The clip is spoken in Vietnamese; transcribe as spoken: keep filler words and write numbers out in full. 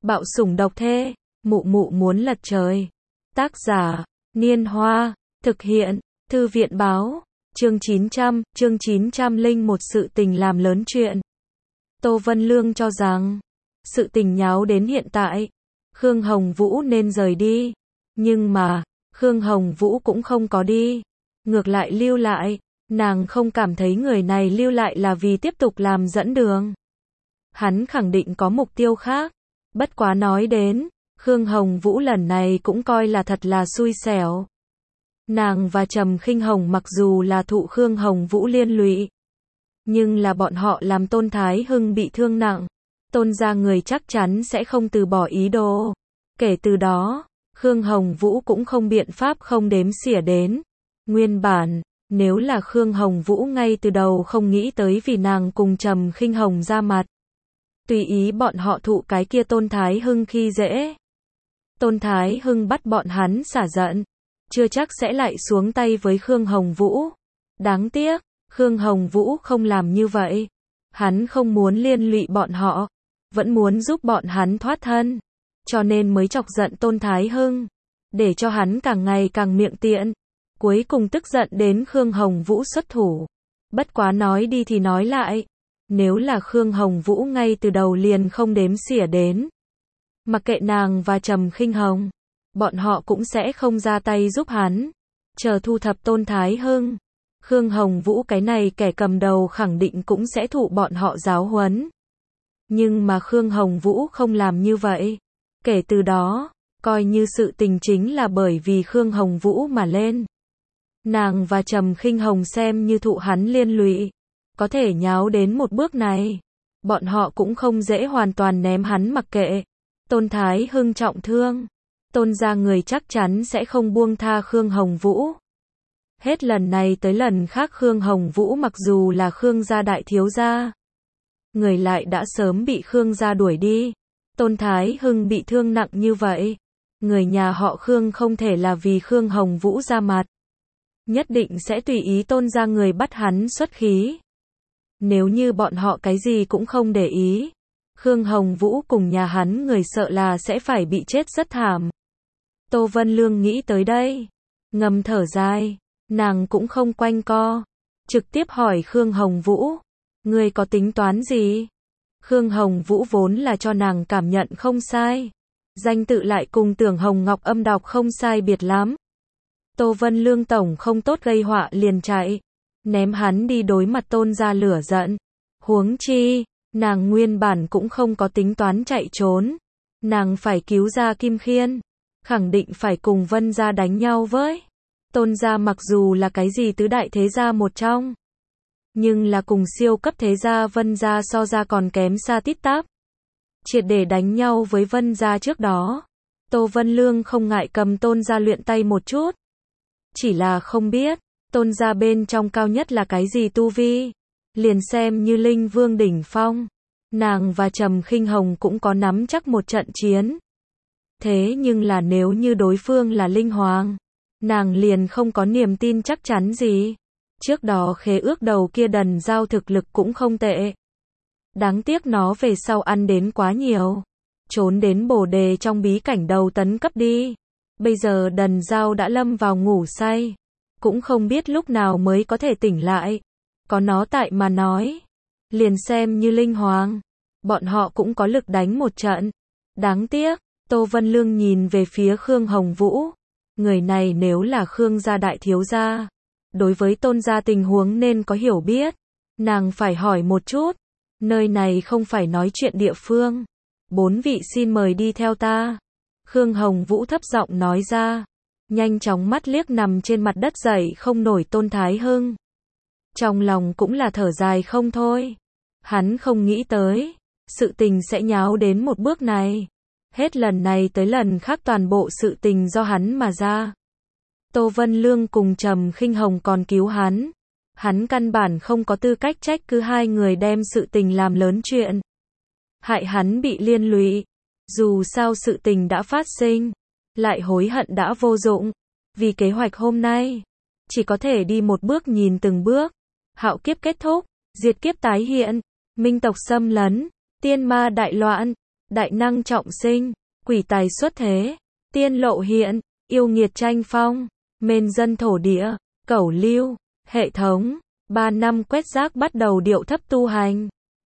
Bạo sủng độc thê, mụ mụ muốn lật trời. Tác giả, Niên Hoa, thực hiện, Thư viện Báo, chương chín trăm, chương chín trăm lẻ một sự tình làm lớn chuyện. Tô Vân Lương cho rằng, sự tình nháo đến hiện tại, Khương Hồng Vũ nên rời đi. Nhưng mà, Khương Hồng Vũ cũng không có đi. Ngược lại lưu lại, nàng không cảm thấy người này lưu lại là vì tiếp tục làm dẫn đường. Hắn khẳng định có mục tiêu khác. Bất quá nói đến, Khương Hồng Vũ lần này cũng coi là thật là xui xẻo. Nàng và Trầm Khinh Hồng mặc dù là thụ Khương Hồng Vũ liên lụy, nhưng là bọn họ làm Tôn Thái Hưng bị thương nặng. Tôn gia người chắc chắn sẽ không từ bỏ ý đồ. Kể từ đó, Khương Hồng Vũ cũng không biện pháp không đếm xỉa đến. Nguyên bản, nếu là Khương Hồng Vũ ngay từ đầu không nghĩ tới vì nàng cùng Trầm Khinh Hồng ra mặt, tùy ý bọn họ thụ cái kia Tôn Thái Hưng khi dễ. Tôn Thái Hưng bắt bọn hắn xả giận, chưa chắc sẽ lại xuống tay với Khương Hồng Vũ. Đáng tiếc, Khương Hồng Vũ không làm như vậy. Hắn không muốn liên lụy bọn họ, vẫn muốn giúp bọn hắn thoát thân, cho nên mới chọc giận Tôn Thái Hưng, để cho hắn càng ngày càng miệng tiện. Cuối cùng tức giận đến Khương Hồng Vũ xuất thủ. Bất quá nói đi thì nói lại, nếu là Khương Hồng Vũ ngay từ đầu liền không đếm xỉa đến, mặc kệ nàng và Trầm Khinh Hồng, bọn họ cũng sẽ không ra tay giúp hắn. Chờ thu thập Tôn Thái Hưng, Khương Hồng Vũ cái này kẻ cầm đầu khẳng định cũng sẽ thụ bọn họ giáo huấn. Nhưng mà Khương Hồng Vũ không làm như vậy. Kể từ đó, coi như sự tình chính là bởi vì Khương Hồng Vũ mà lên. Nàng và Trầm Khinh Hồng xem như thụ hắn liên lụy, có thể nháo đến một bước này, bọn họ cũng không dễ hoàn toàn ném hắn mặc kệ. Tôn Thái Hưng trọng thương, Tôn gia người chắc chắn sẽ không buông tha Khương Hồng Vũ. Hết lần này tới lần khác Khương Hồng Vũ mặc dù là Khương gia đại thiếu gia, người lại đã sớm bị Khương gia đuổi đi. Tôn Thái Hưng bị thương nặng như vậy, người nhà họ Khương không thể là vì Khương Hồng Vũ ra mặt, nhất định sẽ tùy ý Tôn gia người bắt hắn xuất khí. Nếu như bọn họ cái gì cũng không để ý, Khương Hồng Vũ cùng nhà hắn người sợ là sẽ phải bị chết rất thảm. Tô Vân Lương nghĩ tới đây, ngầm thở dài, nàng cũng không quanh co, trực tiếp hỏi Khương Hồng Vũ, ngươi có tính toán gì? Khương Hồng Vũ vốn là cho nàng cảm nhận không sai, danh tự lại cùng Tưởng Hồng Ngọc âm đọc không sai biệt lắm. Tô Vân Lương tổng không tốt gây họa liền chạy, ném hắn đi đối mặt Tôn gia lửa giận. Huống chi, nàng nguyên bản cũng không có tính toán chạy trốn, nàng phải cứu ra Kim Khiên, khẳng định phải cùng Vân gia đánh nhau với. Tôn gia mặc dù là cái gì tứ đại thế gia một trong, nhưng là cùng siêu cấp thế gia Vân gia so ra còn kém xa tít tắp. Triệt để đánh nhau với Vân gia trước đó, Tô Vân Lương không ngại cầm Tôn gia luyện tay một chút. Chỉ là không biết, Tôn gia bên trong cao nhất là cái gì tu vi, liền xem như Linh Vương đỉnh phong, nàng và Trầm Khinh Hồng cũng có nắm chắc một trận chiến. Thế nhưng là nếu như đối phương là Linh Hoàng, nàng liền không có niềm tin chắc chắn gì. Trước đó khế ước đầu kia Đần Giao thực lực cũng không tệ. Đáng tiếc nó về sau ăn đến quá nhiều, trốn đến bồ đề trong bí cảnh đầu tấn cấp đi. Bây giờ Đần Giao đã lâm vào ngủ say, cũng không biết lúc nào mới có thể tỉnh lại. Có nó tại mà nói, liền xem như Linh Hoàng, bọn họ cũng có lực đánh một trận. Đáng tiếc, Tô Vân Lương nhìn về phía Khương Hồng Vũ, người này nếu là Khương gia đại thiếu gia, đối với Tôn gia tình huống nên có hiểu biết. Nàng phải hỏi một chút, nơi này không phải nói chuyện địa phương. Bốn vị xin mời đi theo ta. Khương Hồng Vũ thấp giọng nói ra, nhanh chóng mắt liếc nằm trên mặt đất dậy không nổi Tôn Thái Hưng. Trong lòng cũng là thở dài không thôi. Hắn không nghĩ tới, sự tình sẽ nháo đến một bước này. Hết lần này tới lần khác toàn bộ sự tình do hắn mà ra. Tô Vân Lương cùng Trầm Khinh Hồng còn cứu hắn. Hắn căn bản không có tư cách trách cứ hai người đem sự tình làm lớn chuyện, hại hắn bị liên lụy. Dù sao sự tình đã phát sinh, lại hối hận đã vô dụng. Vì kế hoạch hôm nay, chỉ có thể đi một bước nhìn từng bước. Hạo kiếp kết thúc, diệt kiếp tái hiện, minh tộc xâm lấn, tiên ma đại loạn, đại năng trọng sinh, quỷ tài xuất thế, tiên lộ hiện, yêu nghiệt tranh phong, mên dân thổ địa, cẩu lưu, hệ thống, ba năm quét rác bắt đầu điệu thấp tu hành.